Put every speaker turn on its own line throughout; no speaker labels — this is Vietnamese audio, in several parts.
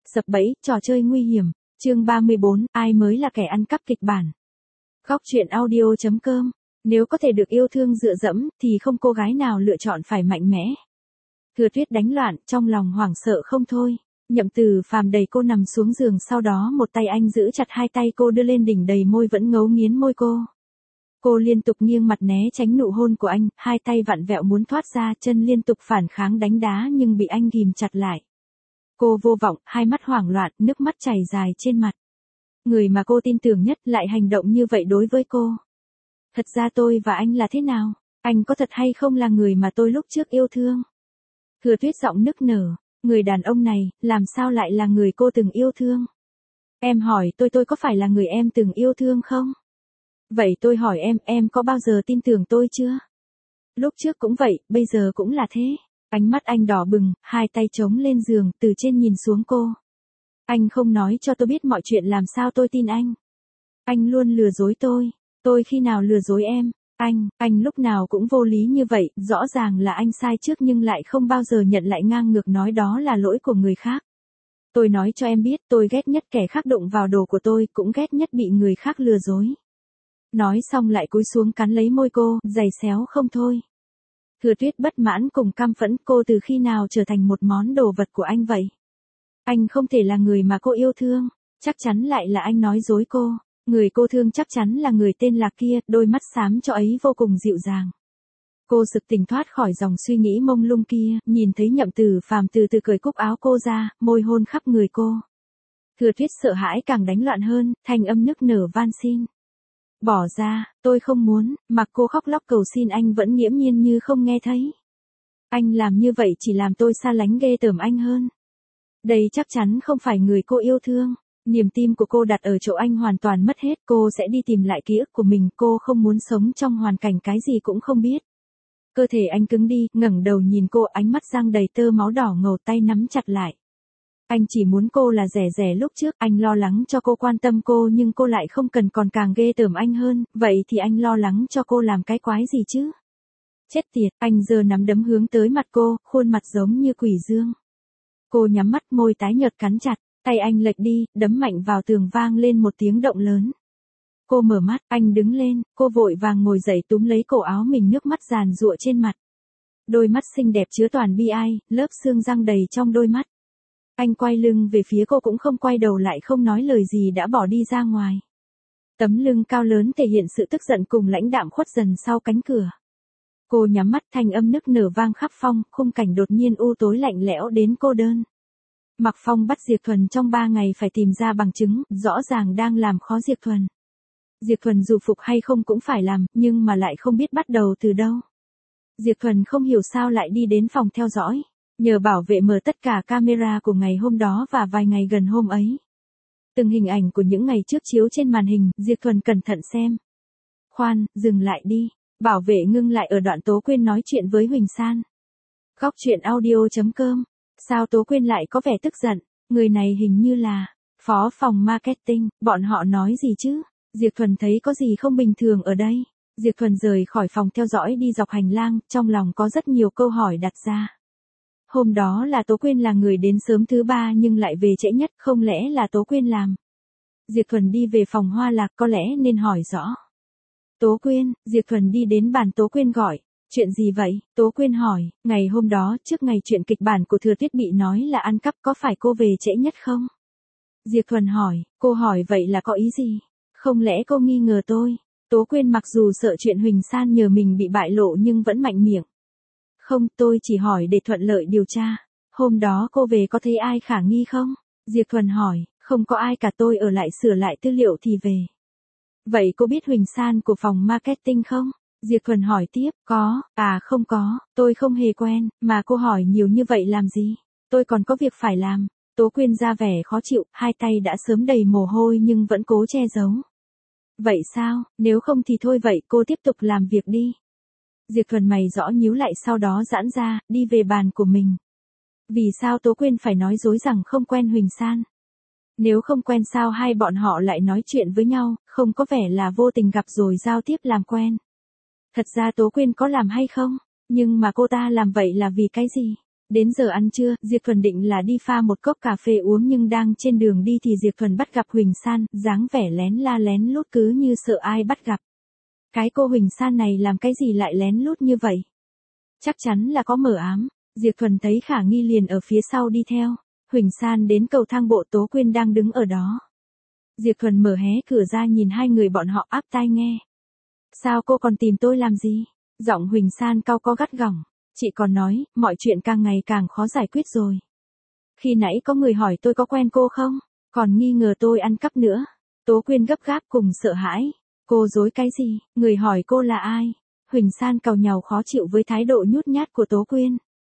Sập bẫy, trò chơi nguy hiểm. Chương 34, ai mới là kẻ ăn cắp kịch bản. Góc truyện audio.com. Nếu có thể được yêu thương dựa dẫm, thì không cô gái nào lựa chọn phải mạnh mẽ. Thừa Tuyết đánh loạn, trong lòng hoảng sợ không thôi. Nhậm Từ Phàm đẩy cô nằm xuống giường, sau đó một tay anh giữ chặt hai tay cô đưa lên đỉnh đầy môi vẫn ngấu nghiến môi cô. Cô liên tục nghiêng mặt né tránh nụ hôn của anh, hai tay vặn vẹo muốn thoát ra, chân liên tục phản kháng đánh đá nhưng bị anh ghìm chặt lại. Cô vô vọng, hai mắt hoảng loạn, nước mắt chảy dài trên mặt. Người mà cô tin tưởng nhất lại hành động như vậy đối với cô. Thật ra tôi và anh là thế nào? Anh có thật hay không là người mà tôi lúc trước yêu thương? Thừa Tuyết giọng nức nở, người đàn ông này, làm sao lại là người cô từng yêu thương? Em hỏi tôi có phải là người em từng yêu thương không? Vậy tôi hỏi em có bao giờ tin tưởng tôi chưa? Lúc trước cũng vậy, bây giờ cũng là thế. Ánh mắt anh đỏ bừng, hai tay chống lên giường, từ trên nhìn xuống cô. Anh không nói cho tôi biết mọi chuyện, làm sao tôi tin anh? Anh luôn lừa dối tôi khi nào lừa dối em? Anh lúc nào cũng vô lý như vậy, rõ ràng là anh sai trước nhưng lại không bao giờ nhận lại, ngang ngược nói đó là lỗi của người khác. Tôi nói cho em biết, tôi ghét nhất kẻ khác đụng vào đồ của tôi, cũng ghét nhất bị người khác lừa dối. Nói xong lại cúi xuống cắn lấy môi cô, giày xéo không thôi. Thừa Tuyết bất mãn cùng căm phẫn, cô từ khi nào trở thành một món đồ vật của anh vậy? Anh không thể là người mà cô yêu thương, chắc chắn lại là anh nói dối cô. Người cô thương chắc chắn là người tên Lạc kia, đôi mắt xám cho ấy vô cùng dịu dàng. Cô sực tỉnh thoát khỏi dòng suy nghĩ mông lung kia, nhìn thấy Nhậm Từ Phàm từ từ cởi cúc áo cô ra, môi hôn khắp người cô. Thừa Tuyết sợ hãi càng đánh loạn hơn, thanh âm nức nở van xin. Bỏ ra, tôi không muốn, mặc cô khóc lóc cầu xin anh vẫn nghiễm nhiên như không nghe thấy. Anh làm như vậy chỉ làm tôi xa lánh ghê tởm anh hơn. Đây chắc chắn không phải người cô yêu thương. Niềm tin của cô đặt ở chỗ anh hoàn toàn mất hết, cô sẽ đi tìm lại ký ức của mình, cô không muốn sống trong hoàn cảnh cái gì cũng không biết. Cơ thể anh cứng đi, ngẩng đầu nhìn cô, ánh mắt giăng đầy tơ máu đỏ ngầu, tay nắm chặt lại. Anh chỉ muốn cô là rẻ lúc trước, anh lo lắng cho cô, quan tâm cô, nhưng cô lại không cần, còn càng ghê tởm anh hơn, vậy thì anh lo lắng cho cô làm cái quái gì chứ? Chết tiệt, anh giơ nắm đấm hướng tới mặt cô, khuôn mặt giống như quỷ dương. Cô nhắm mắt, môi tái nhợt cắn chặt, tay anh lệch đi, đấm mạnh vào tường, vang lên một tiếng động lớn. Cô mở mắt, anh đứng lên, cô vội vàng ngồi dậy túm lấy cổ áo mình, nước mắt giàn giụa trên mặt. Đôi mắt xinh đẹp chứa toàn bi ai, lớp xương răng đầy trong đôi mắt. Anh quay lưng về phía cô cũng không quay đầu lại, không nói lời gì đã bỏ đi ra ngoài. Tấm lưng cao lớn thể hiện sự tức giận cùng lãnh đạm khuất dần sau cánh cửa. Cô nhắm mắt, thanh âm nức nở vang khắp phòng, khung cảnh đột nhiên u tối lạnh lẽo đến cô đơn. Mạc Phong bắt Diệp Thuần trong 3 ngày phải tìm ra bằng chứng, rõ ràng đang làm khó Diệp Thuần. Diệp Thuần dù phục hay không cũng phải làm, nhưng mà lại không biết bắt đầu từ đâu. Diệp Thuần không hiểu sao lại đi đến phòng theo dõi, nhờ bảo vệ mở tất cả camera của ngày hôm đó và vài ngày gần hôm ấy. Từng hình ảnh của những ngày trước chiếu trên màn hình, Diệp Thuần cẩn thận xem. Khoan, dừng lại đi. Bảo vệ ngưng lại ở đoạn Tố Quyên nói chuyện với Huỳnh San. Góc truyện audio.com. Sao Tố Quyên lại có vẻ tức giận? Người này hình như là phó phòng marketing, bọn họ nói gì chứ? Diệp Thuần thấy có gì không bình thường ở đây. Diệp Thuần rời khỏi phòng theo dõi đi dọc hành lang, trong lòng có rất nhiều câu hỏi đặt ra. Hôm đó là Tố Quyên là người đến sớm thứ 3 nhưng lại về trễ nhất, không lẽ là Tố Quyên làm? Diệp Thuần đi về phòng Hoa Lạc, có lẽ nên hỏi rõ. Tố Quyên, Diệp Thuần đi đến bàn Tố Quyên gọi. Chuyện gì vậy? Tố Quyên hỏi, ngày hôm đó, trước ngày chuyện kịch bản của Thừa Tuyết bị nói là ăn cắp, có phải cô về trễ nhất không? Diệp Thuần hỏi, cô hỏi vậy là có ý gì? Không lẽ cô nghi ngờ tôi? Tố Quyên mặc dù sợ chuyện Huỳnh San nhờ mình bị bại lộ nhưng vẫn mạnh miệng. Không, tôi chỉ hỏi để thuận lợi điều tra. Hôm đó cô về có thấy ai khả nghi không? Diệp Thuần hỏi, không có ai cả, tôi ở lại sửa lại tư liệu thì về. Vậy cô biết Huỳnh San của phòng marketing không? Diệp Thuần hỏi tiếp, có, không có, tôi không hề quen, mà cô hỏi nhiều như vậy làm gì? Tôi còn có việc phải làm. Tố Quyên ra vẻ khó chịu, hai tay đã sớm đầy mồ hôi nhưng vẫn cố che giấu. Vậy sao, nếu không thì thôi, vậy cô tiếp tục làm việc đi. Diệp Thuần mày rõ nhíu lại, sau đó giãn ra, đi về bàn của mình. Vì sao Tố Quyên phải nói dối rằng không quen Huỳnh San? Nếu không quen sao hai bọn họ lại nói chuyện với nhau, không có vẻ là vô tình gặp rồi giao tiếp làm quen. Thật ra Tố Quyên có làm hay không? Nhưng mà cô ta làm vậy là vì cái gì? Đến giờ ăn trưa, Diệp Thuần định là đi pha một cốc cà phê uống nhưng đang trên đường đi thì Diệp Thuần bắt gặp Huỳnh San, dáng vẻ lén la lén lút cứ như sợ ai bắt gặp. Cái cô Huỳnh San này làm cái gì lại lén lút như vậy? Chắc chắn là có mờ ám. Diệp Thuần thấy khả nghi liền ở phía sau đi theo. Huỳnh San đến cầu thang bộ, Tố Quyên đang đứng ở đó. Diệp Thuần mở hé cửa ra nhìn hai người bọn họ áp tai nghe. Sao cô còn tìm tôi làm gì? Giọng Huỳnh San cau có gắt gỏng. Chị còn nói, mọi chuyện càng ngày càng khó giải quyết rồi. Khi nãy có người hỏi tôi có quen cô không? Còn nghi ngờ tôi ăn cắp nữa. Tố Quyên gấp gáp cùng sợ hãi. Cô dối cái gì? Người hỏi cô là ai? Huỳnh San càu nhàu khó chịu với thái độ nhút nhát của Tố Quyên.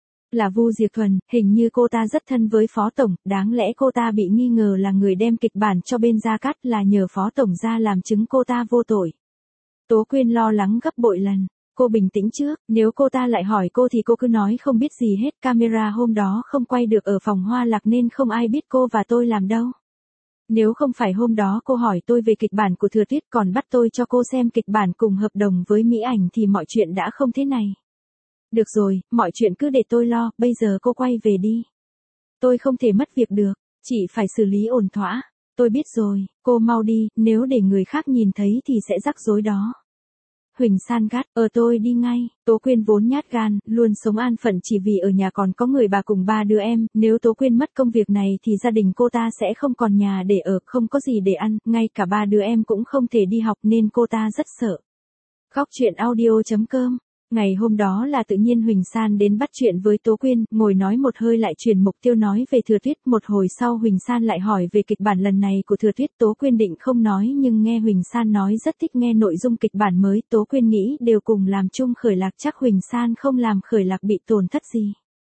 Là Vu Diệp Thuần, hình như cô ta rất thân với Phó Tổng, đáng lẽ cô ta bị nghi ngờ là người đem kịch bản cho bên Gia Cát, là nhờ Phó Tổng ra làm chứng cô ta vô tội. Tố Quyên lo lắng gấp bội lần. Cô bình tĩnh trước, nếu cô ta lại hỏi cô thì cô cứ nói không biết gì hết, camera hôm đó không quay được ở phòng Hoa Lạc nên không ai biết cô và tôi làm đâu. Nếu không phải hôm đó cô hỏi tôi về kịch bản của Thừa Tuyết còn bắt tôi cho cô xem kịch bản cùng hợp đồng với Mỹ Ảnh thì mọi chuyện đã không thế này. Được rồi, mọi chuyện cứ để tôi lo, bây giờ cô quay về đi. Tôi không thể mất việc được, chỉ phải xử lý ổn thỏa. Tôi biết rồi, cô mau đi, nếu để người khác nhìn thấy thì sẽ rắc rối đó. Huỳnh San gắt, tôi đi ngay. Tố Quyên vốn nhát gan, luôn sống an phận chỉ vì ở nhà còn có người bà cùng 3 đứa em, nếu Tố Quyên mất công việc này thì gia đình cô ta sẽ không còn nhà để ở, không có gì để ăn, ngay cả 3 đứa em cũng không thể đi học nên cô ta rất sợ. Góc truyện audio.com. Ngày hôm đó là tự nhiên Huỳnh San đến bắt chuyện với Tố Quyên, ngồi nói một hơi lại chuyển mục tiêu nói về Thừa Tuyết, một hồi sau Huỳnh San lại hỏi về kịch bản lần này của Thừa Tuyết. Tố Quyên định không nói nhưng nghe Huỳnh San nói rất thích nghe nội dung kịch bản mới, Tố Quyên nghĩ đều cùng làm chung khởi lạc chắc Huỳnh San không làm khởi lạc bị tổn thất gì.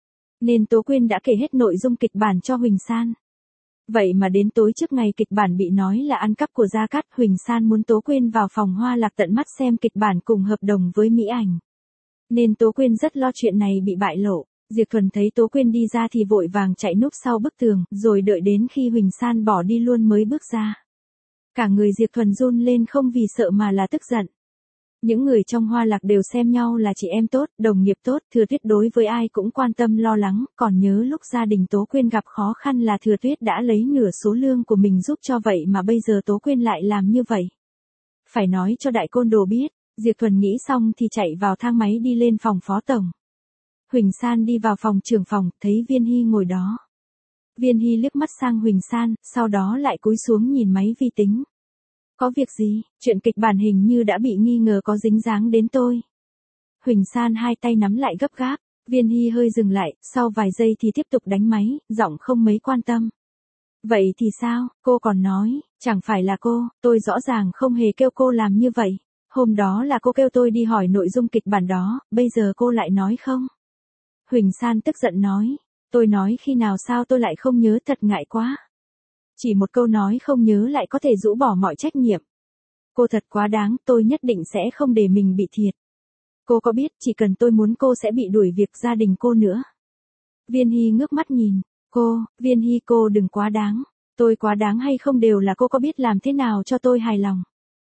Nên Tố Quyên đã kể hết nội dung kịch bản cho Huỳnh San. Vậy mà đến tối trước ngày kịch bản bị nói là ăn cắp của Gia Cát, Huỳnh San muốn Tố Quyên vào phòng Hoa Lạc tận mắt xem kịch bản cùng hợp đồng với Mỹ Ảnh. Nên Tố Quyên rất lo chuyện này bị bại lộ. Diệp Thuần thấy Tố Quyên đi ra thì vội vàng chạy núp sau bức tường, rồi đợi đến khi Huỳnh San bỏ đi luôn mới bước ra. Cả người Diệp Thuần run lên không vì sợ mà là tức giận. Những người trong Hoa Lạc đều xem nhau là chị em tốt, đồng nghiệp tốt, Thừa Tuyết đối với ai cũng quan tâm lo lắng, còn nhớ lúc gia đình Tố Quyên gặp khó khăn là Thừa Tuyết đã lấy nửa số lương của mình giúp cho vậy mà bây giờ Tố Quyên lại làm như vậy. Phải nói cho đại côn đồ biết. Diệp Thuần nghĩ xong thì chạy vào thang máy đi lên phòng Phó Tổng. Huỳnh San đi vào phòng trưởng phòng, thấy Viên Hy ngồi đó. Viên Hy liếc mắt sang Huỳnh San, sau đó lại cúi xuống nhìn máy vi tính. Có việc gì, chuyện kịch bản hình như đã bị nghi ngờ có dính dáng đến tôi. Huỳnh San hai tay nắm lại gấp gáp, Viên Hy hơi dừng lại, sau vài giây thì tiếp tục đánh máy, giọng không mấy quan tâm. Vậy thì sao, cô còn nói, chẳng phải là cô, tôi rõ ràng không hề kêu cô làm như vậy. Hôm đó là cô kêu tôi đi hỏi nội dung kịch bản đó, bây giờ cô lại nói không. Huỳnh San tức giận nói, tôi nói khi nào sao tôi lại không nhớ, thật ngại quá. Chỉ một câu nói không nhớ lại có thể rũ bỏ mọi trách nhiệm. Cô thật quá đáng, tôi nhất định sẽ không để mình bị thiệt. Cô có biết chỉ cần tôi muốn cô sẽ bị đuổi việc gia đình cô nữa. Viên Hy ngước mắt nhìn, Viên Hy cô đừng quá đáng. Tôi quá đáng hay không đều là cô có biết làm thế nào cho tôi hài lòng.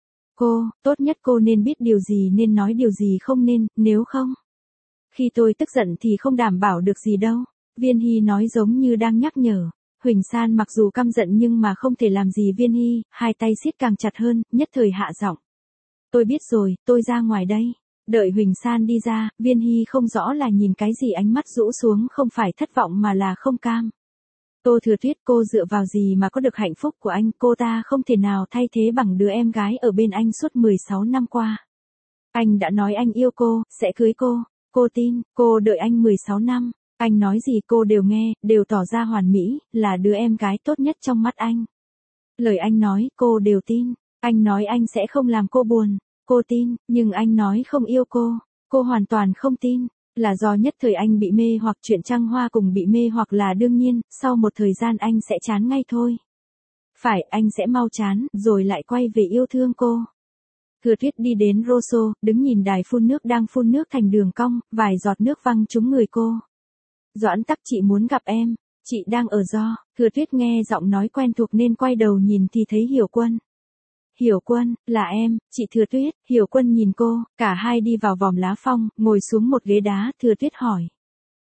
Tốt nhất cô nên biết điều gì nên nói điều gì không nên, nếu không. Khi tôi tức giận thì không đảm bảo được gì đâu. Viên Hy nói giống như đang nhắc nhở. Huỳnh San mặc dù căm giận nhưng mà không thể làm gì Viên Hy, hai tay siết càng chặt hơn, nhất thời hạ giọng. Tôi biết rồi, tôi ra ngoài đây. Đợi Huỳnh San đi ra, Viên Hy không rõ là nhìn cái gì ánh mắt rũ xuống không phải thất vọng mà là không cam. Tô Thừa Tuyết, cô dựa vào gì mà có được hạnh phúc của anh, cô ta không thể nào thay thế bằng đứa em gái ở bên anh suốt 16 năm qua. Anh đã nói anh yêu cô, sẽ cưới cô tin, cô đợi anh 16 năm, anh nói gì cô đều nghe, đều tỏ ra hoàn mỹ, là đứa em gái tốt nhất trong mắt anh. Lời anh nói, cô đều tin, anh nói anh sẽ không làm cô buồn, cô tin, nhưng anh nói không yêu cô hoàn toàn không tin. Là do nhất thời anh bị mê hoặc chuyện trăng hoa cùng bị mê hoặc là đương nhiên, sau một thời gian anh sẽ chán ngay thôi. Phải, anh sẽ mau chán, rồi lại quay về yêu thương cô. Thừa Tuyết đi đến Rosso, đứng nhìn đài phun nước đang phun nước thành đường cong, vài giọt nước văng trúng người cô. Doãn Tắc, chị muốn gặp em, chị đang ở do. Thừa Tuyết nghe giọng nói quen thuộc nên quay đầu nhìn thì thấy Hiểu Quân. Hiểu Quân, là em, chị Thừa Tuyết. Hiểu Quân nhìn cô, cả hai đi vào vòm lá phong, ngồi xuống một ghế đá, Thừa Tuyết hỏi.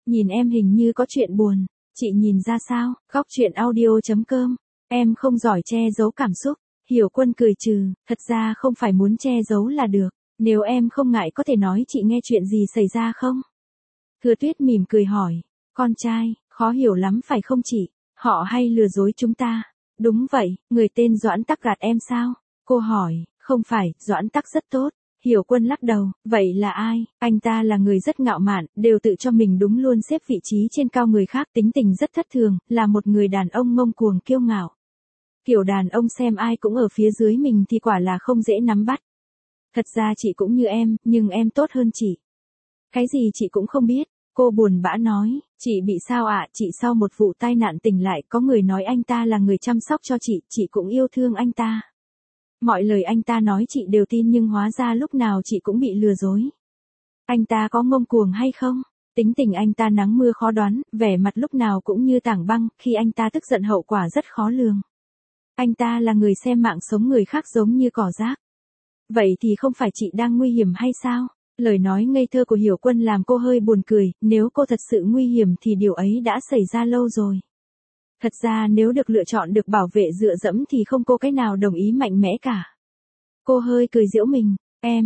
Nhìn em hình như có chuyện buồn, chị nhìn ra sao? Góc chuyện audio.com. Em không giỏi che giấu cảm xúc. Hiểu Quân cười trừ, thật ra không phải muốn che giấu là được. Nếu em không ngại có thể nói chị nghe chuyện gì xảy ra không? Thừa Tuyết mỉm cười hỏi, con trai, khó hiểu lắm phải không chị? Họ hay lừa dối chúng ta. Đúng vậy, người tên Doãn Tắc gạt em sao? Cô hỏi, không phải, Doãn Tắc rất tốt. Hiểu Quân lắc đầu, vậy là ai? Anh ta là người rất ngạo mạn, đều tự cho mình đúng luôn xếp vị trí trên cao người khác, tính tình rất thất thường, là một người đàn ông ngông cuồng kiêu ngạo. Kiểu đàn ông xem ai cũng ở phía dưới mình thì quả là không dễ nắm bắt. Thật ra chị cũng như em, nhưng em tốt hơn chị. Cái gì chị cũng không biết, cô buồn bã nói, chị bị sao ạ? Chị sau một vụ tai nạn tỉnh lại, có người nói anh ta là người chăm sóc cho chị cũng yêu thương anh ta. Mọi lời anh ta nói chị đều tin nhưng hóa ra lúc nào chị cũng bị lừa dối. Anh ta có ngông cuồng hay không? Tính tình anh ta nắng mưa khó đoán, vẻ mặt lúc nào cũng như tảng băng, khi anh ta tức giận hậu quả rất khó lường. Anh ta là người xem mạng sống người khác giống như cỏ rác. Vậy thì không phải chị đang nguy hiểm hay sao? Lời nói ngây thơ của Hiểu Quân làm cô hơi buồn cười, nếu cô thật sự nguy hiểm thì điều ấy đã xảy ra lâu rồi. Thật ra nếu được lựa chọn được bảo vệ dựa dẫm thì không cô cái nào đồng ý mạnh mẽ cả. Cô hơi cười giễu mình,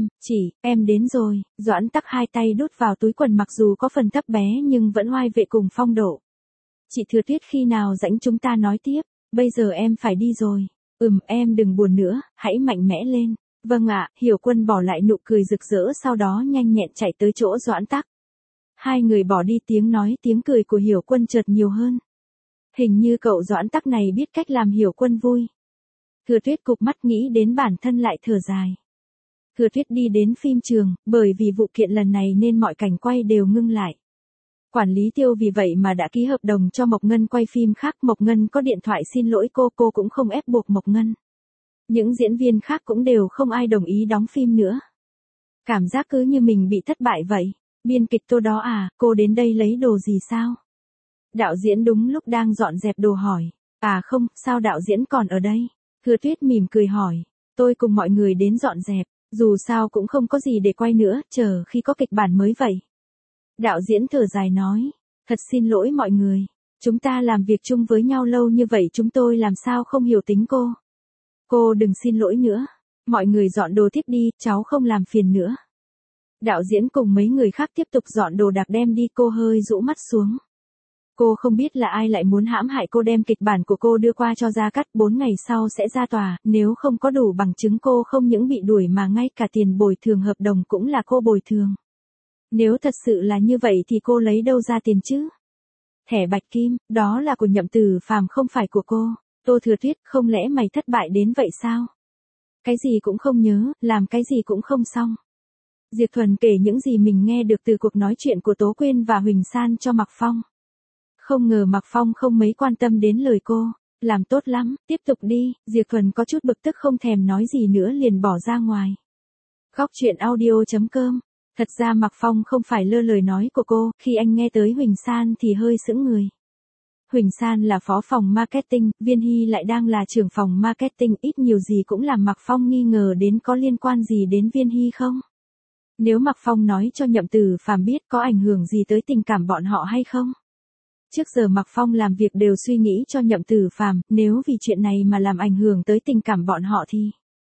em đến rồi. Doãn Tắc hai tay đút vào túi quần mặc dù có phần thấp bé nhưng vẫn oai vệ cùng phong độ. Chị Thừa Tuyết khi nào rảnh chúng ta nói tiếp, bây giờ em phải đi rồi. Em đừng buồn nữa, hãy mạnh mẽ lên. Vâng ạ, Hiểu Quân bỏ lại nụ cười rực rỡ sau đó nhanh nhẹn chạy tới chỗ Doãn Tắc. Hai người bỏ đi tiếng cười của Hiểu Quân chợt nhiều hơn. Hình như cậu Doãn Tắc này biết cách làm Hiểu Quân vui. Thừa Tuyết cụp mắt nghĩ đến bản thân lại thở dài. Thừa Tuyết đi đến phim trường, bởi vì vụ kiện lần này nên mọi cảnh quay đều ngưng lại. Quản lý Tiêu vì vậy mà đã ký hợp đồng cho Mộc Ngân quay phim khác. Mộc Ngân có điện thoại xin lỗi cô cũng không ép buộc Mộc Ngân. Những diễn viên khác cũng đều không ai đồng ý đóng phim nữa. Cảm giác cứ như mình bị thất bại vậy. Biên kịch Tô đó à, cô đến đây lấy đồ gì sao? Đạo diễn đúng lúc đang dọn dẹp đồ hỏi. À không, sao đạo diễn còn ở đây? Thừa Tuyết mỉm cười hỏi. Tôi cùng mọi người đến dọn dẹp, dù sao cũng không có gì để quay nữa, chờ khi có kịch bản mới vậy. Đạo diễn thở dài nói. Thật xin lỗi mọi người. Chúng ta làm việc chung với nhau lâu như vậy chúng tôi làm sao không hiểu tính cô. Cô đừng xin lỗi nữa. Mọi người dọn đồ tiếp đi, cháu không làm phiền nữa. Đạo diễn cùng mấy người khác tiếp tục dọn đồ đạc đem đi, cô hơi rũ mắt xuống. Cô không biết là ai lại muốn hãm hại cô, đem kịch bản của cô đưa qua cho Gia Cát, 4 ngày sau sẽ ra tòa, nếu không có đủ bằng chứng cô không những bị đuổi mà ngay cả tiền bồi thường hợp đồng cũng là cô bồi thường. Nếu thật sự là như vậy thì cô lấy đâu ra tiền chứ? Thẻ bạch kim, đó là của Nhậm Tử Phàm không phải của cô. Tô Thừa Tuyết, không lẽ mày thất bại đến vậy sao? Cái gì cũng không nhớ, làm cái gì cũng không xong. Diệp Thuần kể những gì mình nghe được từ cuộc nói chuyện của Tố Quyên và Huỳnh San cho Mạc Phong. Không ngờ Mạc Phong không mấy quan tâm đến lời cô. Làm tốt lắm, tiếp tục đi. Diệp Thuần có chút bực tức không thèm nói gì nữa liền bỏ ra ngoài. Góc chuyện audio.com. Thật ra Mạc Phong không phải lơ lời nói của cô, khi anh nghe tới Huỳnh San thì hơi sững người. Huỳnh San là phó phòng marketing, Viên Hy lại đang là trưởng phòng marketing, ít nhiều gì cũng làm Mạc Phong nghi ngờ đến có liên quan gì đến Viên Hy không? Nếu Mạc Phong nói cho Nhậm Tử Phàm biết có ảnh hưởng gì tới tình cảm bọn họ hay không? Trước giờ Mạc Phong làm việc đều suy nghĩ cho Nhậm Tử Phàm, nếu vì chuyện này mà làm ảnh hưởng tới tình cảm bọn họ thì...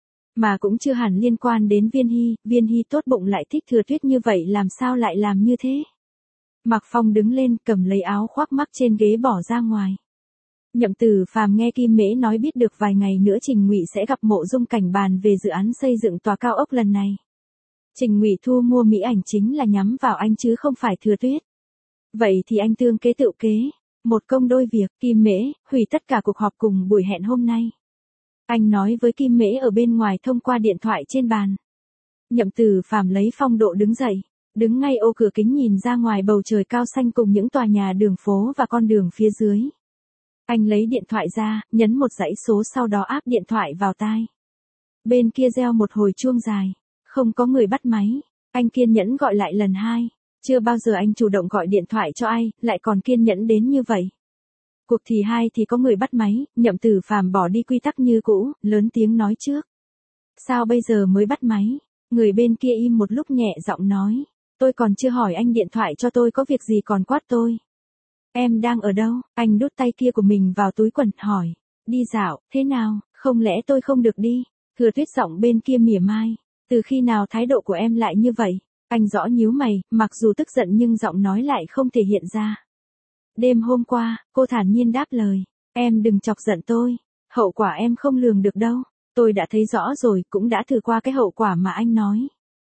Mà cũng chưa hẳn liên quan đến Viên Hy tốt bụng lại thích Thừa Tuyết như vậy làm sao lại làm như thế? Mạc Phong đứng lên cầm lấy áo khoác mắc trên ghế bỏ ra ngoài. Nhậm Tử Phàm nghe Kim Mễ nói biết được vài ngày nữa Trình Ngụy sẽ gặp Mộ Dung Cảnh bàn về dự án xây dựng tòa cao ốc lần này. Trình Ngụy thu mua mỹ ảnh chính là nhắm vào anh chứ không phải Thừa Tuyết. Vậy thì anh tương kế tự kế, một công đôi việc. Kim Mễ hủy tất cả cuộc họp cùng buổi hẹn hôm nay. Anh nói với Kim Mễ ở bên ngoài thông qua điện thoại trên bàn. Nhậm Tử Phàm lấy phong độ đứng dậy, đứng ngay ô cửa kính nhìn ra ngoài bầu trời cao xanh cùng những tòa nhà đường phố và con đường phía dưới. Anh lấy điện thoại ra, nhấn một dãy số sau đó áp điện thoại vào tai. Bên kia reo một hồi chuông dài, không có người bắt máy. Anh kiên nhẫn gọi lại lần 2. Chưa bao giờ anh chủ động gọi điện thoại cho ai, lại còn kiên nhẫn đến như vậy. Cuộc thì 2 thì có người bắt máy, Nhậm Tử Phàm bỏ đi quy tắc như cũ, lớn tiếng nói trước. Sao bây giờ mới bắt máy? Người bên kia im một lúc nhẹ giọng nói. Tôi còn chưa hỏi anh điện thoại cho tôi có việc gì còn quát tôi. Em đang ở đâu? Anh đút tay kia của mình vào túi quần, hỏi. Đi dạo, thế nào, không lẽ tôi không được đi? Thừa Tuyết giọng bên kia mỉa mai. Từ khi nào thái độ của em lại như vậy? Anh rõ nhíu mày, mặc dù tức giận nhưng giọng nói lại không thể hiện ra. Đêm hôm qua, cô thản nhiên đáp lời. Em đừng chọc giận tôi. Hậu quả em không lường được đâu. Tôi đã thấy rõ rồi, cũng đã thử qua cái hậu quả mà anh nói.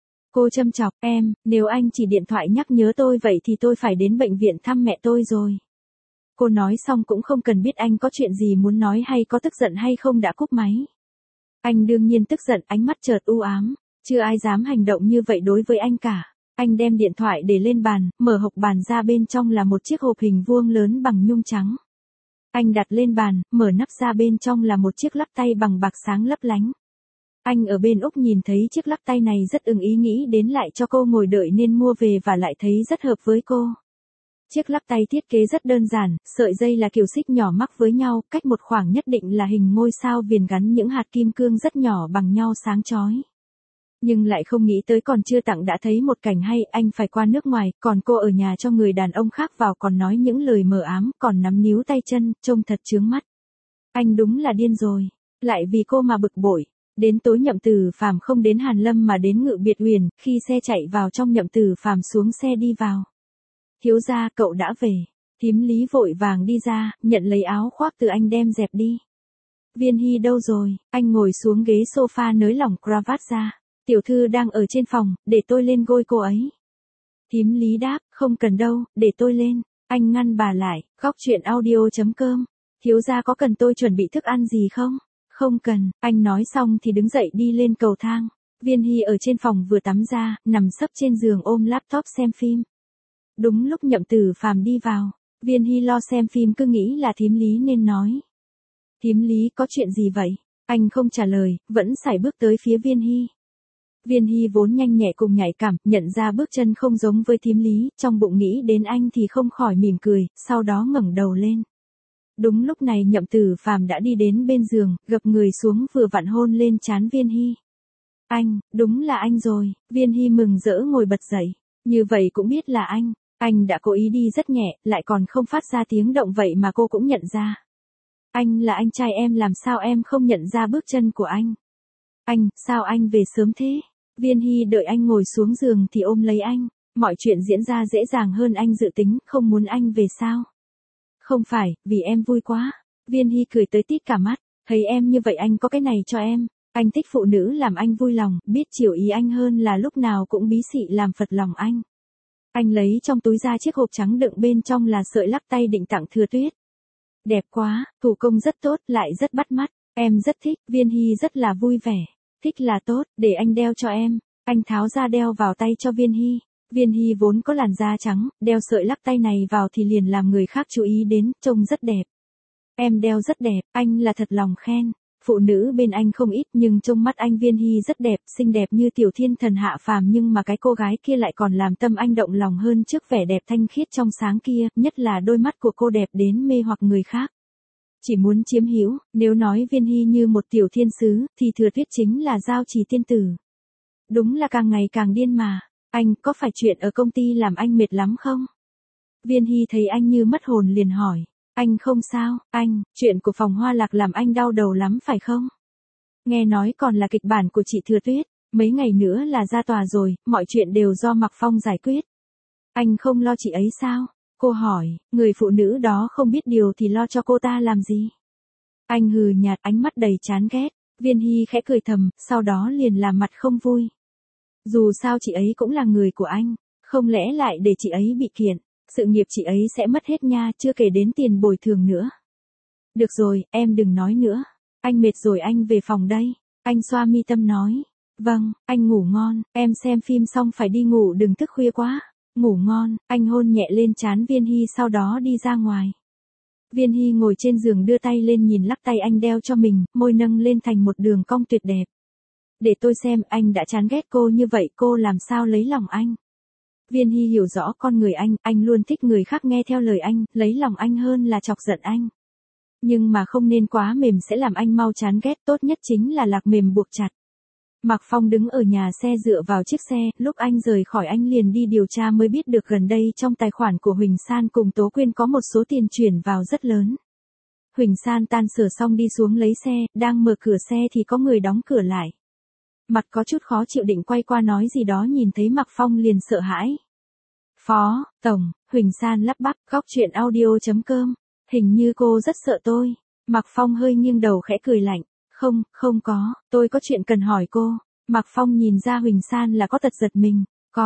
Cô châm chọc, em, nếu anh chỉ điện thoại nhắc nhớ tôi vậy thì tôi phải đến bệnh viện thăm mẹ tôi rồi. Cô nói xong cũng không cần biết anh có chuyện gì muốn nói hay có tức giận hay không đã cúp máy. Anh đương nhiên tức giận, ánh mắt chợt u ám. Chưa ai dám hành động như vậy đối với anh cả. Anh đem điện thoại để lên bàn, mở hộc bàn ra, bên trong là một chiếc hộp hình vuông lớn bằng nhung trắng. Anh đặt lên bàn, mở nắp ra, bên trong là một chiếc lắc tay bằng bạc sáng lấp lánh. Anh ở bên Úc nhìn thấy chiếc lắc tay này rất ưng ý, nghĩ đến lại cho cô ngồi đợi nên mua về và lại thấy rất hợp với cô. Chiếc lắc tay thiết kế rất đơn giản, sợi dây là kiểu xích nhỏ mắc với nhau, cách một khoảng nhất định là hình ngôi sao viền gắn những hạt kim cương rất nhỏ bằng nhau sáng chói. Nhưng lại không nghĩ tới còn chưa tặng đã thấy một cảnh hay, anh phải qua nước ngoài, còn cô ở nhà cho người đàn ông khác vào, còn nói những lời mờ ám, còn nắm níu tay chân, trông thật chướng mắt. Anh đúng là điên rồi, lại vì cô mà bực bội. Đến tối Nhậm Tử Phàm không đến Hàn Lâm mà đến Ngự Biệt Huyền, khi xe chạy vào trong Nhậm Tử Phàm xuống xe đi vào. Thiếu gia, cậu đã về. Thím Lý vội vàng đi ra, nhận lấy áo khoác từ anh đem dẹp đi. Viên Hy đâu rồi? Anh ngồi xuống ghế sofa nới lỏng cravat ra. Tiểu thư đang ở trên phòng, để tôi lên gôi cô ấy. Thím Lý đáp, không cần đâu, để tôi lên. Anh ngăn bà lại, góc chuyện audio.com. Thiếu gia có cần tôi chuẩn bị thức ăn gì không? Không cần, anh nói xong thì đứng dậy đi lên cầu thang. Viên Hy ở trên phòng vừa tắm ra, nằm sấp trên giường ôm laptop xem phim. Đúng lúc Nhậm Tử Phàm đi vào, Viên Hy lo xem phim cứ nghĩ là thím Lý nên nói. Thím Lý có chuyện gì vậy? Anh không trả lời, vẫn sải bước tới phía Viên Hy. Viên Hy vốn nhanh nhẹ cùng nhạy cảm, nhận ra bước chân không giống với thím Lý, trong bụng nghĩ đến anh thì không khỏi mỉm cười, sau đó ngẩng đầu lên. Đúng lúc này Nhậm Tử Phàm đã đi đến bên giường, gập người xuống vừa vặn hôn lên trán Viên Hy. Anh, đúng là anh rồi. Viên Hy mừng rỡ ngồi bật dậy. Như vậy cũng biết là anh đã cố ý đi rất nhẹ, lại còn không phát ra tiếng động vậy mà cô cũng nhận ra. Anh là anh trai em, làm sao em không nhận ra bước chân của anh? Anh, sao anh về sớm thế? Viên Hy đợi anh ngồi xuống giường thì ôm lấy anh. Mọi chuyện diễn ra dễ dàng hơn anh dự tính, không muốn anh về sao? Không phải, vì em vui quá. Viên Hy cười tới tít cả mắt. Thấy em như vậy anh có cái này cho em. Anh thích phụ nữ làm anh vui lòng, biết chiều ý anh hơn là lúc nào cũng bí xị làm phật lòng anh. Anh lấy trong túi ra chiếc hộp trắng đựng bên trong là sợi lắc tay định tặng Thừa Tuyết. Đẹp quá, thủ công rất tốt, lại rất bắt mắt. Em rất thích, Viên Hy rất là vui vẻ. Thích là tốt, để anh đeo cho em. Anh tháo ra đeo vào tay cho Viên Hy. Viên Hy vốn có làn da trắng, đeo sợi lắc tay này vào thì liền làm người khác chú ý đến, trông rất đẹp. Em đeo rất đẹp, anh là thật lòng khen. Phụ nữ bên anh không ít nhưng trong mắt anh Viên Hy rất đẹp, xinh đẹp như tiểu thiên thần hạ phàm, nhưng mà cái cô gái kia lại còn làm tâm anh động lòng hơn trước vẻ đẹp thanh khiết trong sáng kia, nhất là đôi mắt của cô đẹp đến mê hoặc người khác. Chỉ muốn chiếm hữu, nếu nói Viên Hy như một tiểu thiên sứ, thì Thừa Tuyết chính là giao trì tiên tử. Đúng là càng ngày càng điên mà. Anh, có phải chuyện ở công ty làm anh mệt lắm không? Viên Hy thấy anh như mất hồn liền hỏi. Anh không sao, anh, chuyện của phòng Hoa Lạc làm anh đau đầu lắm phải không? Nghe nói còn là kịch bản của chị Thừa Tuyết, mấy ngày nữa là ra tòa rồi, mọi chuyện đều do Mạc Phong giải quyết. Anh không lo chị ấy sao? Cô hỏi, người phụ nữ đó không biết điều thì lo cho cô ta làm gì? Anh hừ nhạt, ánh mắt đầy chán ghét. Viên Hy khẽ cười thầm, sau đó liền làm mặt không vui. Dù sao chị ấy cũng là người của anh, không lẽ lại để chị ấy bị kiện, sự nghiệp chị ấy sẽ mất hết nha, chưa kể đến tiền bồi thường nữa. Được rồi, em đừng nói nữa. Anh mệt rồi, anh về phòng đây. Anh xoa mi tâm nói. Vâng, anh ngủ ngon, em xem phim xong phải đi ngủ, đừng thức khuya quá. Ngủ ngon, anh hôn nhẹ lên trán Viên Hy sau đó đi ra ngoài. Viên Hy ngồi trên giường đưa tay lên nhìn lắc tay anh đeo cho mình, môi nâng lên thành một đường cong tuyệt đẹp. Để tôi xem, anh đã chán ghét cô như vậy, cô làm sao lấy lòng anh? Viên Hy hiểu rõ con người anh luôn thích người khác nghe theo lời anh, lấy lòng anh hơn là chọc giận anh. Nhưng mà không nên quá mềm sẽ làm anh mau chán ghét, tốt nhất chính là lạc mềm buộc chặt. Mạc Phong đứng ở nhà xe dựa vào chiếc xe, lúc anh rời khỏi anh liền đi điều tra mới biết được gần đây trong tài khoản của Huỳnh San cùng Tố Quyên có một số tiền chuyển vào rất lớn. Huỳnh San tan sở xong đi xuống lấy xe, đang mở cửa xe thì có người đóng cửa lại. Mặt có chút khó chịu định quay qua nói gì đó nhìn thấy Mạc Phong liền sợ hãi. Phó, Tổng, Huỳnh San lắp bắp, góc chuyện audio.com, hình như cô rất sợ tôi. Mạc Phong hơi nghiêng đầu khẽ cười lạnh. Không có, tôi có chuyện cần hỏi cô. Mạc Phong nhìn ra Huỳnh San là có tật giật mình.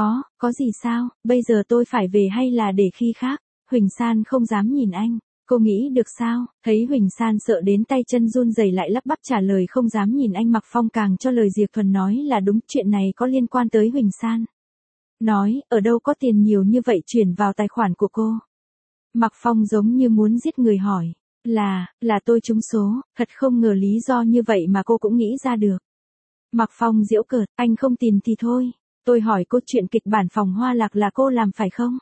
Có gì sao, bây giờ tôi phải về hay là để khi khác? Huỳnh San không dám nhìn anh. Cô nghĩ được sao? Thấy Huỳnh San sợ đến tay chân run rẩy lại lắp bắp trả lời không dám nhìn anh. Mạc Phong càng cho lời Diệp Thuần nói là đúng, chuyện này có liên quan tới Huỳnh San. Nói, ở đâu có tiền nhiều như vậy chuyển vào tài khoản của cô? Mạc Phong giống như muốn giết người hỏi. Là tôi trúng số, thật không ngờ lý do như vậy mà cô cũng nghĩ ra được. Mạc Phong giễu cợt, anh không tin thì thôi. Tôi hỏi cô chuyện kịch bản Phòng Hoa Lạc là cô làm phải không?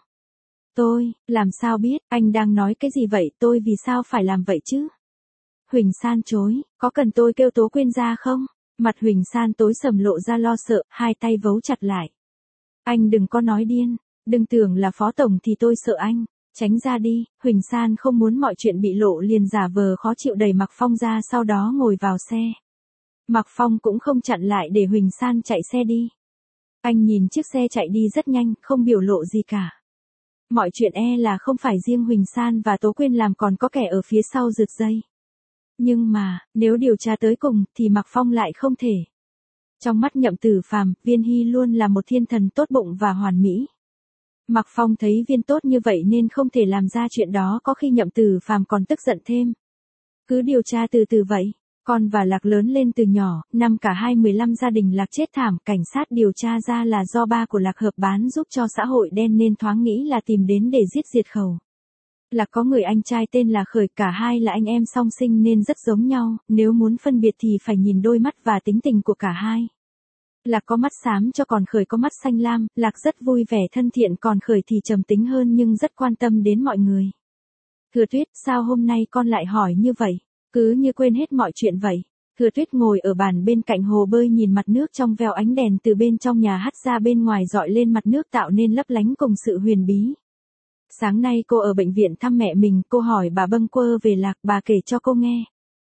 Tôi, làm sao biết, anh đang nói cái gì vậy, tôi vì sao phải làm vậy chứ? Huỳnh San chối, có cần tôi kêu Tố Quyên ra không? Mặt Huỳnh San tối sầm lộ ra lo sợ, hai tay vấu chặt lại. Anh đừng có nói điên, đừng tưởng là Phó Tổng thì tôi sợ anh. Tránh ra đi, Huỳnh San không muốn mọi chuyện bị lộ liền giả vờ khó chịu đẩy Mạc Phong ra sau đó ngồi vào xe. Mạc Phong cũng không chặn lại để Huỳnh San chạy xe đi. Anh nhìn chiếc xe chạy đi rất nhanh, không biểu lộ gì cả. Mọi chuyện là không phải riêng Huỳnh San và Tố Quyên làm còn có kẻ ở phía sau giật dây. Nhưng mà, nếu điều tra tới cùng thì Mạc Phong lại không thể. Trong mắt Nhậm Tử Phàm, Viên Hy luôn là một thiên thần tốt bụng và hoàn mỹ. Mạc Phong thấy Viên tốt như vậy nên không thể làm ra chuyện đó, có khi Nhậm Tử Phàm còn tức giận thêm. Cứ điều tra từ từ vậy. Con và Lạc lớn lên từ nhỏ, năm cả hai 15 gia đình Lạc chết thảm, cảnh sát điều tra ra là do ba của Lạc hợp bán giúp cho xã hội đen nên thoáng nghĩ là tìm đến để giết diệt khẩu. Lạc có người anh trai tên là Khởi, cả hai là anh em song sinh nên rất giống nhau, nếu muốn phân biệt thì phải nhìn đôi mắt và tính tình của cả hai. Lạc có mắt xám cho còn Khởi có mắt xanh lam, Lạc rất vui vẻ thân thiện còn Khởi thì trầm tính hơn nhưng rất quan tâm đến mọi người. Thừa Tuyết, sao hôm nay con lại hỏi như vậy? Cứ như quên hết mọi chuyện vậy. Thừa Tuyết ngồi ở bàn bên cạnh hồ bơi nhìn mặt nước trong veo, ánh đèn từ bên trong nhà hắt ra bên ngoài dọi lên mặt nước tạo nên lấp lánh cùng sự huyền bí. Sáng nay cô ở bệnh viện thăm mẹ mình, cô hỏi bà bâng quơ về Lạc, bà kể cho cô nghe.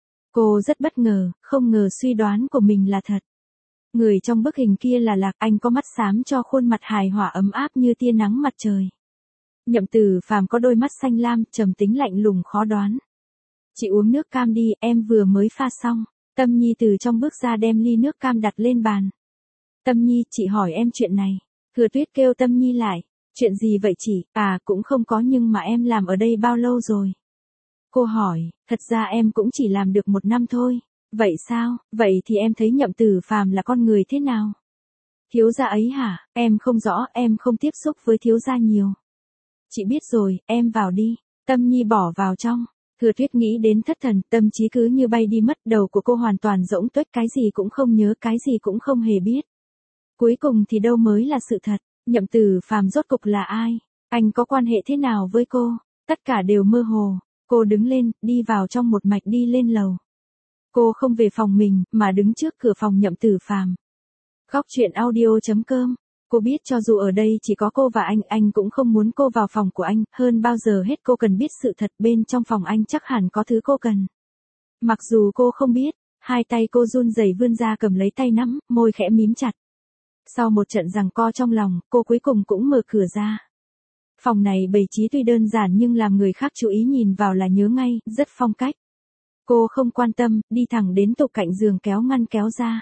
Cô rất bất ngờ, không ngờ suy đoán của mình là thật. Người trong bức hình kia là Lạc, anh có mắt xám cho khuôn mặt hài hòa ấm áp như tia nắng mặt trời. Nhậm Tử Phàm có đôi mắt xanh lam, trầm tính lạnh lùng khó đoán. Chị uống nước cam đi, em vừa mới pha xong. Tâm Nhi từ trong bước ra đem ly nước cam đặt lên bàn. Tâm Nhi, chị hỏi em chuyện này. Thừa Tuyết kêu Tâm Nhi lại. Chuyện gì vậy chị? Cũng không có, nhưng mà em làm ở đây bao lâu rồi? Cô hỏi, thật ra em cũng chỉ làm được 1 năm thôi. Vậy sao? Vậy thì em thấy Nhậm Tử Phàm là con người thế nào? Thiếu gia ấy hả? Em không rõ, em không tiếp xúc với thiếu gia nhiều. Chị biết rồi, em vào đi. Tâm Nhi bỏ vào trong. Thừa Tuyết nghĩ đến thất thần, tâm trí cứ như bay đi mất, đầu của cô hoàn toàn rỗng tuếch, cái gì cũng không nhớ, cái gì cũng không hề biết. Cuối cùng thì đâu mới là sự thật, Nhậm Tử Phàm rốt cục là ai? Anh có quan hệ thế nào với cô? Tất cả đều mơ hồ. Cô đứng lên, đi vào trong một mạch đi lên lầu. Cô không về phòng mình, mà đứng trước cửa phòng Nhậm Tử Phàm. Góc chuyện audio.com. Cô biết cho dù ở đây chỉ có cô và anh cũng không muốn cô vào phòng của anh, hơn bao giờ hết cô cần biết sự thật, bên trong phòng anh chắc hẳn có thứ cô cần. Mặc dù cô không biết, hai tay cô run rẩy vươn ra cầm lấy tay nắm, môi khẽ mím chặt. Sau một trận giằng co trong lòng, cô cuối cùng cũng mở cửa ra. Phòng này bày trí tuy đơn giản nhưng làm người khác chú ý nhìn vào là nhớ ngay, rất phong cách. Cô không quan tâm, đi thẳng đến tủ cạnh giường kéo ngăn kéo ra.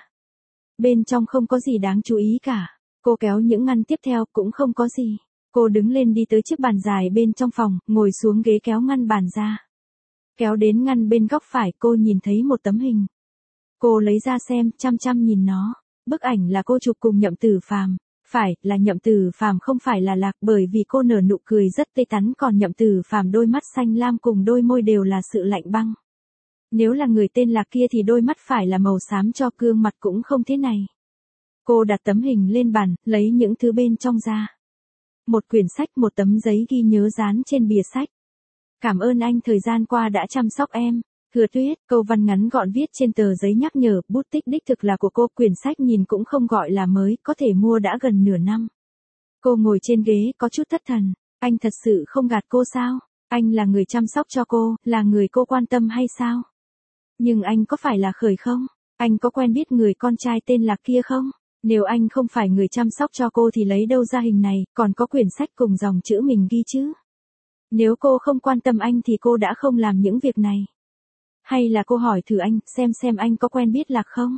Bên trong không có gì đáng chú ý cả. Cô kéo những ngăn tiếp theo cũng không có gì. Cô đứng lên đi tới chiếc bàn dài bên trong phòng, ngồi xuống ghế kéo ngăn bàn ra. Kéo đến ngăn bên góc phải, cô nhìn thấy một tấm hình. Cô lấy ra xem, chăm chăm nhìn nó. Bức ảnh là cô chụp cùng Nhậm Tử Phàm. Phải, là Nhậm Tử Phàm không phải là Lạc, bởi vì cô nở nụ cười rất tươi tắn, còn Nhậm Tử Phàm đôi mắt xanh lam cùng đôi môi đều là sự lạnh băng. Nếu là người tên Lạc kia thì đôi mắt phải là màu xám cho, gương mặt cũng không thế này. Cô đặt tấm hình lên bàn, lấy những thứ bên trong ra. Một quyển sách, một tấm giấy ghi nhớ dán trên bìa sách. Cảm ơn anh thời gian qua đã chăm sóc em. Thừa Tuyết, câu văn ngắn gọn viết trên tờ giấy nhắc nhở, bút tích đích thực là của cô, quyển sách nhìn cũng không gọi là mới, có thể mua đã gần nửa năm. Cô ngồi trên ghế có chút thất thần, anh thật sự không gạt cô sao? Anh là người chăm sóc cho cô, là người cô quan tâm hay sao? Nhưng anh có phải là Khởi không? Anh có quen biết người con trai tên Lạc kia không? Nếu anh không phải người chăm sóc cho cô thì lấy đâu ra hình này, còn có quyển sách cùng dòng chữ mình ghi chứ? Nếu cô không quan tâm anh thì cô đã không làm những việc này. Hay là cô hỏi thử anh, xem anh có quen biết Lạc không?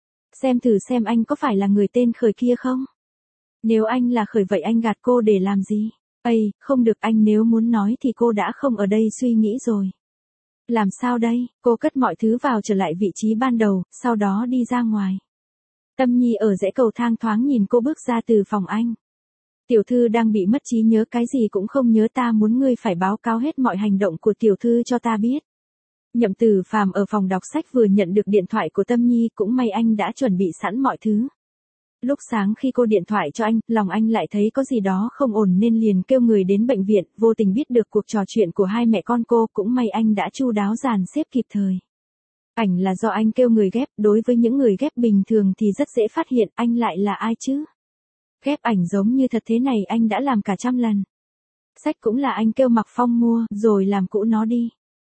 Xem thử xem anh có phải là người tên Khởi kia không? Nếu anh là Khởi vậy anh gạt cô để làm gì? Ây, không được, anh nếu muốn nói thì cô đã không ở đây suy nghĩ rồi. Làm sao đây? Cô cất mọi thứ vào trở lại vị trí ban đầu, sau đó đi ra ngoài. Tâm Nhi ở rẽ cầu thang thoáng nhìn cô bước ra từ phòng anh. Tiểu thư đang bị mất trí nhớ, cái gì cũng không nhớ, ta muốn ngươi phải báo cáo hết mọi hành động của tiểu thư cho ta biết. Nhậm Tử Phàm ở phòng đọc sách vừa nhận được điện thoại của Tâm Nhi, cũng may anh đã chuẩn bị sẵn mọi thứ. Lúc sáng khi cô điện thoại cho anh, lòng anh lại thấy có gì đó không ổn nên liền kêu người đến bệnh viện, vô tình biết được cuộc trò chuyện của hai mẹ con cô, cũng may anh đã chu đáo dàn xếp kịp thời. Ảnh là do anh kêu người ghép, đối với những người ghép bình thường thì rất dễ phát hiện anh lại là ai chứ. Ghép ảnh giống như thật thế này anh đã làm cả 100 lần. Sách cũng là anh kêu Mạc Phong mua, rồi làm cũ nó đi.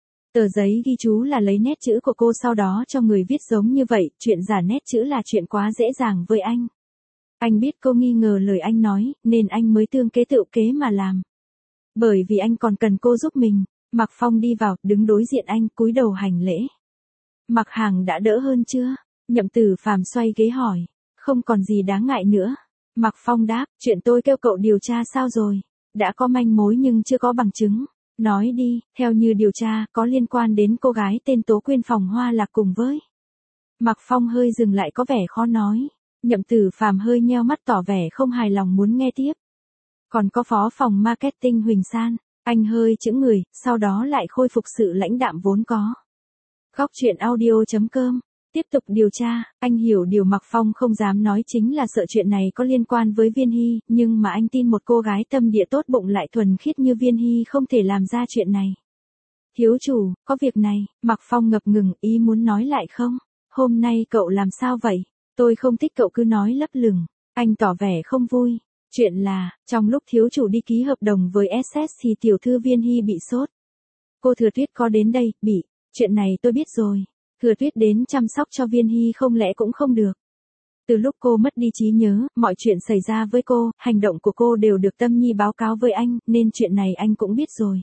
Tờ giấy ghi chú là lấy nét chữ của cô sau đó cho người viết giống như vậy, chuyện giả nét chữ là chuyện quá dễ dàng với anh. Anh biết cô nghi ngờ lời anh nói, nên anh mới tương kế tựu kế mà làm. Bởi vì anh còn cần cô giúp mình. Mạc Phong đi vào, đứng đối diện anh, cúi đầu hành lễ. Mạc Hàng đã đỡ hơn chưa? Nhậm Tử Phàm xoay ghế hỏi. Không còn gì đáng ngại nữa. Mạc Phong đáp, chuyện tôi kêu cậu điều tra sao rồi? Đã có manh mối nhưng chưa có bằng chứng. Nói đi, theo như điều tra, có liên quan đến cô gái tên Tố Quyên phòng Hoa Lạc cùng với. Mạc Phong hơi dừng lại có vẻ khó nói. Nhậm Tử Phàm hơi nheo mắt tỏ vẻ không hài lòng muốn nghe tiếp. Còn có phó phòng marketing Huỳnh San, anh hơi chững người, sau đó lại khôi phục sự lãnh đạm vốn có. Góc truyện audio.com, tiếp tục điều tra, anh hiểu điều Mạc Phong không dám nói chính là sợ chuyện này có liên quan với Viên Hy, nhưng mà anh tin một cô gái tâm địa tốt bụng lại thuần khiết như Viên Hy không thể làm ra chuyện này. Thiếu chủ, có việc này, Mạc Phong ngập ngừng, ý muốn nói lại không? Hôm nay cậu làm sao vậy? Tôi không thích cậu cứ nói lấp lửng. Anh tỏ vẻ không vui. Chuyện là, trong lúc thiếu chủ đi ký hợp đồng với SS thì tiểu thư Viên Hy bị sốt. Cô Thừa Tuyết có đến đây, bị. Chuyện này tôi biết rồi. Thừa Tuyết đến chăm sóc cho Viên Hy không lẽ cũng không được. Từ lúc cô mất đi trí nhớ, mọi chuyện xảy ra với cô, hành động của cô đều được Tâm Nhi báo cáo với anh, nên chuyện này anh cũng biết rồi.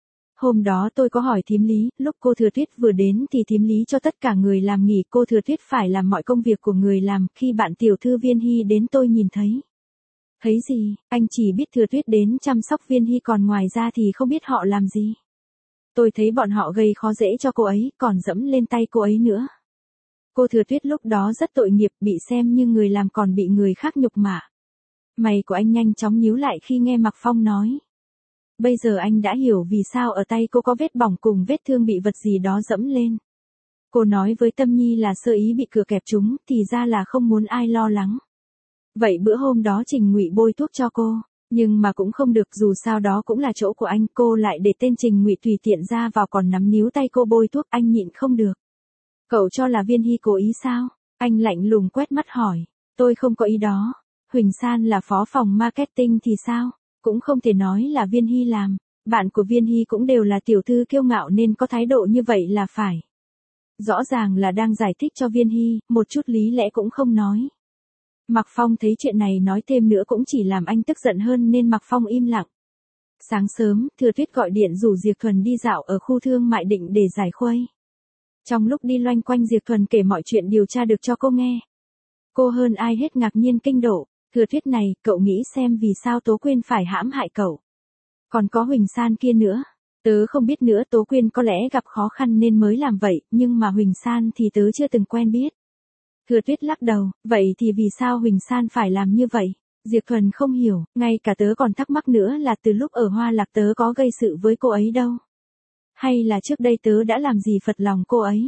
Hôm đó tôi có hỏi thím Lý, lúc cô Thừa Tuyết vừa đến thì thím Lý cho tất cả người làm nghỉ, cô Thừa Tuyết phải làm mọi công việc của người làm, khi bạn tiểu thư Viên Hy đến tôi nhìn thấy. Thấy gì, anh chỉ biết Thừa Tuyết đến chăm sóc Viên Hy còn ngoài ra thì không biết họ làm gì. Tôi thấy bọn họ gây khó dễ cho cô ấy, còn dẫm lên tay cô ấy nữa. Cô Thừa Tuyết lúc đó rất tội nghiệp, bị xem như người làm còn bị người khác nhục mạ. Mày của anh nhanh chóng nhíu lại khi nghe Mạc Phong nói. Bây giờ anh đã hiểu vì sao ở tay cô có vết bỏng cùng vết thương bị vật gì đó dẫm lên. Cô nói với Tâm Nhi là sơ ý bị cửa kẹp trúng, thì ra là không muốn ai lo lắng. Vậy bữa hôm đó Trình Ngụy bôi thuốc cho cô, nhưng mà cũng không được, dù sao đó cũng là chỗ của anh, cô lại để tên Trình Ngụy tùy tiện ra vào còn nắm níu tay cô bôi thuốc, anh nhịn không được. Cậu cho là Viên Hy cố ý sao? Anh lạnh lùng quét mắt hỏi. Tôi không có ý đó. Huỳnh San là phó phòng marketing thì sao? Cũng không thể nói là Viên Hy làm. Bạn của Viên Hy cũng đều là tiểu thư kiêu ngạo nên có thái độ như vậy là phải. Rõ ràng là đang giải thích cho Viên Hy, một chút lý lẽ cũng không nói. Mạc Phong thấy chuyện này nói thêm nữa cũng chỉ làm anh tức giận hơn nên Mạc Phong im lặng. Sáng sớm, Thừa Tuyết gọi điện rủ Diệp Thuần đi dạo ở khu thương mại Định để giải khuây. Trong lúc đi loanh quanh Diệp Thuần kể mọi chuyện điều tra được cho cô nghe. Cô hơn ai hết ngạc nhiên kinh độ. Thừa Tuyết này, cậu nghĩ xem vì sao Tố Quyên phải hãm hại cậu. Còn có Huỳnh San kia nữa. Tớ không biết nữa, Tố Quyên có lẽ gặp khó khăn nên mới làm vậy, nhưng mà Huỳnh San thì tớ chưa từng quen biết. Thừa Tuyết lắc đầu, vậy thì vì sao Huỳnh San phải làm như vậy? Diệp Thuần không hiểu, ngay cả tớ còn thắc mắc nữa là từ lúc ở Hoa Lạc tớ có gây sự với cô ấy đâu. Hay là trước đây tớ đã làm gì phật lòng cô ấy?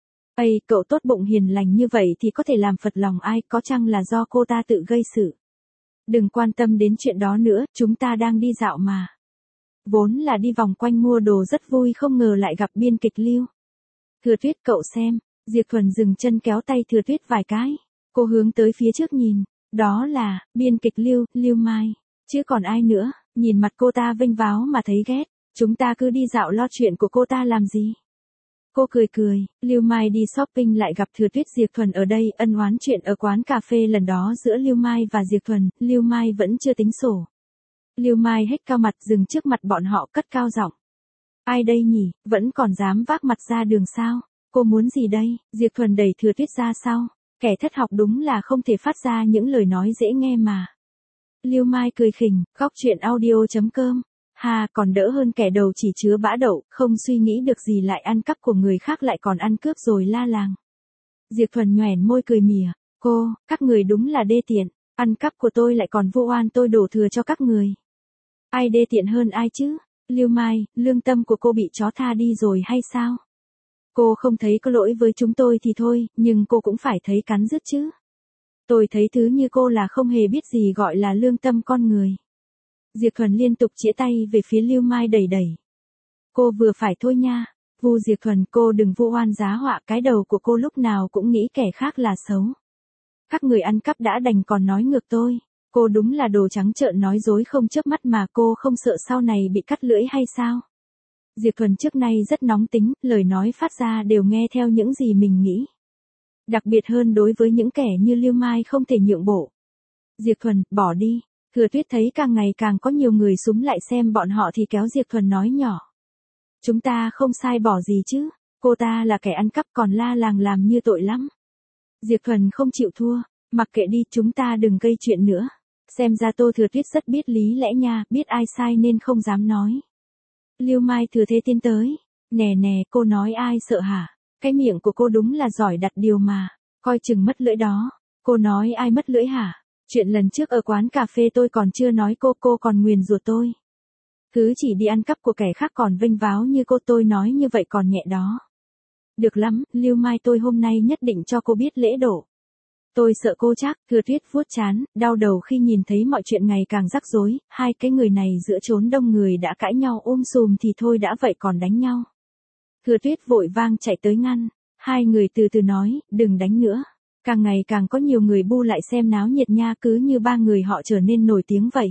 Ây, cậu tốt bụng hiền lành như vậy thì có thể làm phật lòng ai, có chăng là do cô ta tự gây sự? Đừng quan tâm đến chuyện đó nữa, chúng ta đang đi dạo mà. Vốn là đi vòng quanh mua đồ rất vui, không ngờ lại gặp biên kịch Lưu. Thừa Tuyết cậu xem. Diệp Thuần dừng chân kéo tay Thừa Tuyết vài cái. Cô hướng tới phía trước nhìn. Đó là, biên kịch Lưu Mai. Chứ còn ai nữa, nhìn mặt cô ta vênh váo mà thấy ghét. Chúng ta cứ đi dạo lo chuyện của cô ta làm gì? Cô cười, Lưu Mai đi shopping lại gặp Thừa Tuyết Diệp Thuần ở đây, ân oán chuyện ở quán cà phê lần đó giữa Lưu Mai và Diệp Thuần, Lưu Mai vẫn chưa tính sổ. Lưu Mai hết cao mặt dừng trước mặt bọn họ cất cao giọng. Ai đây nhỉ, vẫn còn dám vác mặt ra đường sao? Cô muốn gì đây? Diệp Thuần đẩy Thừa Tuyết ra sau. Kẻ thất học đúng là không thể phát ra những lời nói dễ nghe mà. Lưu Mai cười khỉnh, góc chuyện audio.com. Hà, còn đỡ hơn kẻ đầu chỉ chứa bã đậu, không suy nghĩ được gì lại ăn cắp của người khác lại còn ăn cướp rồi la làng. Diệp Thuần nhoẻn môi cười mỉa. Cô, các người đúng là đê tiện. Ăn cắp của tôi lại còn vô oan tôi đổ thừa cho các người. Ai đê tiện hơn ai chứ? Lưu Mai, lương tâm của cô bị chó tha đi rồi hay sao? Cô không thấy có lỗi với chúng tôi thì thôi, nhưng cô cũng phải thấy cắn rứt chứ. Tôi thấy thứ như cô là không hề biết gì gọi là lương tâm con người. Diệp Thuần liên tục chĩa tay về phía Lưu Mai đẩy. Cô vừa phải thôi nha. Vu Diệp Thuần, cô đừng vu oan giá họa, cái đầu của cô lúc nào cũng nghĩ kẻ khác là xấu. Các người ăn cắp đã đành còn nói ngược tôi. Cô đúng là đồ trắng trợn nói dối không chớp mắt mà cô không sợ sau này bị cắt lưỡi hay sao? Diệp Thuần trước nay rất nóng tính, lời nói phát ra đều nghe theo những gì mình nghĩ. Đặc biệt hơn đối với những kẻ như Lưu Mai không thể nhượng bộ. Diệp Thuần, bỏ đi. Thừa Tuyết thấy càng ngày càng có nhiều người xúm lại xem bọn họ thì kéo Diệp Thuần nói nhỏ. Chúng ta không sai bỏ gì chứ, cô ta là kẻ ăn cắp còn la làng làm như tội lắm. Diệp Thuần không chịu thua, mặc kệ đi, chúng ta đừng gây chuyện nữa. Xem ra Tô Thừa Tuyết rất biết lý lẽ nha, biết ai sai nên không dám nói. Lưu Mai thừa thế tiến tới. Nè, cô nói ai sợ hả? Cái miệng của cô đúng là giỏi đặt điều mà. Coi chừng mất lưỡi đó. Cô nói ai mất lưỡi hả? Chuyện lần trước ở quán cà phê tôi còn chưa nói cô còn nguyền rủa tôi. Cứ chỉ đi ăn cắp của kẻ khác còn vênh váo như cô, tôi nói như vậy còn nhẹ đó. Được lắm, Lưu Mai, tôi hôm nay nhất định cho cô biết lễ độ. Tôi sợ cô chắc. Thừa Tuyết vuốt trán, đau đầu khi nhìn thấy mọi chuyện ngày càng rắc rối, hai cái người này giữa chốn đông người đã cãi nhau sùm thì thôi đã vậy còn đánh nhau. Thừa Tuyết vội vang chạy tới ngăn, hai người từ từ nói, đừng đánh nữa. Càng ngày càng có nhiều người bu lại xem náo nhiệt nha, cứ như ba người họ trở nên nổi tiếng vậy.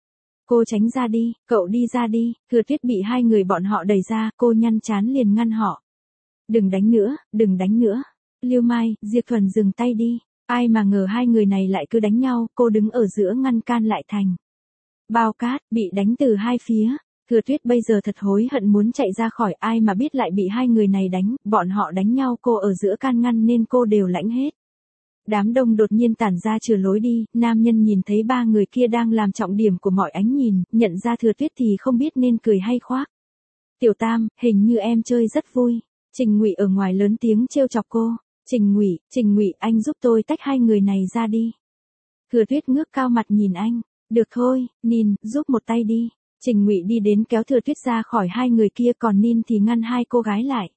Cô tránh ra đi, cậu đi ra đi. Thừa Tuyết bị hai người bọn họ đẩy ra, cô nhăn trán liền ngăn họ. Đừng đánh nữa. Lưu Mai, Diệp Thuần dừng tay đi. Ai mà ngờ hai người này lại cứ đánh nhau, cô đứng ở giữa ngăn can lại thành. Bao cát, bị đánh từ hai phía. Thừa Tuyết bây giờ thật hối hận muốn chạy ra khỏi, ai mà biết lại bị hai người này đánh, bọn họ đánh nhau cô ở giữa can ngăn nên cô đều lãnh hết. Đám đông đột nhiên tản ra chừa lối đi, nam nhân nhìn thấy ba người kia đang làm trọng điểm của mọi ánh nhìn, nhận ra Thừa Tuyết thì không biết nên cười hay khoác. Tiểu Tam, hình như em chơi rất vui. Trình Ngụy ở ngoài lớn tiếng trêu chọc cô. Trình Ngụy, anh giúp tôi tách hai người này ra đi. Thừa Tuyết ngước cao mặt nhìn anh. Được thôi, Nin, giúp một tay đi. Trình Ngụy đi đến kéo Thừa Tuyết ra khỏi hai người kia, còn Nin thì ngăn hai cô gái lại.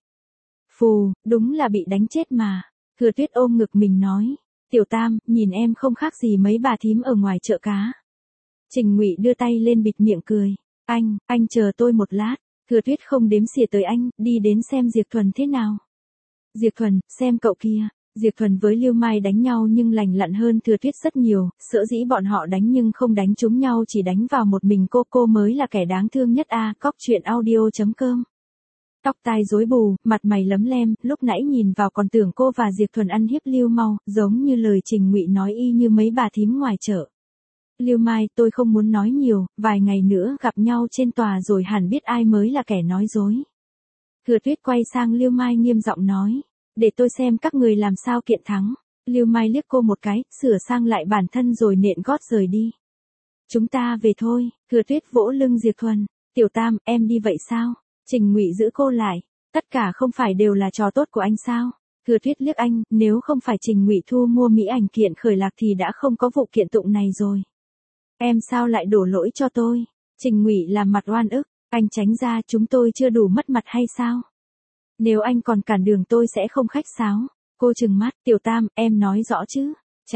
Phù, đúng là bị đánh chết mà. Thừa Tuyết ôm ngực mình nói. Tiểu Tam, nhìn em không khác gì mấy bà thím ở ngoài chợ cá. Trình Ngụy đưa tay lên bịt miệng cười. Anh chờ tôi một lát. Thừa Tuyết không đếm xỉa tới anh, đi đến xem Diệp Thuần thế nào. Diệp Thuần, xem cậu kia. Diệp Thuần với Lưu Mai đánh nhau nhưng lành lặn hơn Thừa Tuyết rất nhiều, sở dĩ bọn họ đánh nhưng không đánh trúng nhau, chỉ đánh vào một mình cô mới là kẻ đáng thương nhất a. Cóc truyện audio.com. Tóc tai rối bù, mặt mày lấm lem, lúc nãy nhìn vào còn tưởng cô và Diệp Thuần ăn hiếp Lưu Mau, giống như lời Trình Ngụy nói y như mấy bà thím ngoài chợ. Lưu Mai, tôi không muốn nói nhiều, vài ngày nữa gặp nhau trên tòa rồi hẳn biết ai mới là kẻ nói dối. Thừa Tuyết quay sang Lưu Mai nghiêm giọng nói, để tôi xem các người làm sao kiện thắng. Lưu Mai liếc cô một cái, sửa sang lại bản thân rồi nện gót rời đi. Chúng ta về thôi. Thừa Tuyết vỗ lưng Diệp Thuần. Tiểu Tam, em đi vậy sao? Trình Ngụy giữ cô lại. Tất cả không phải đều là trò tốt của anh sao? Thừa Tuyết liếc anh, nếu không phải Trình Ngụy thu mua mỹ ảnh kiện khởi lạc thì đã không có vụ kiện tụng này rồi. Em sao lại đổ lỗi cho tôi? Trình Ngụy làm mặt oan ức. Anh tránh ra, chúng tôi chưa đủ mất mặt hay sao? Nếu anh còn cản đường tôi sẽ không khách sáo. Cô trừng mắt, Tiểu Tam, em nói rõ chứ.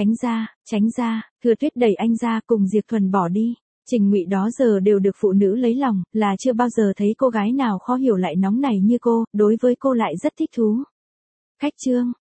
Tránh ra. Thừa Tuyết đẩy anh ra cùng Diệp Thuần bỏ đi. Trình Ngụy đó giờ đều được phụ nữ lấy lòng, là chưa bao giờ thấy cô gái nào khó hiểu lại nóng nảy như cô, đối với cô lại rất thích thú. Khách trương,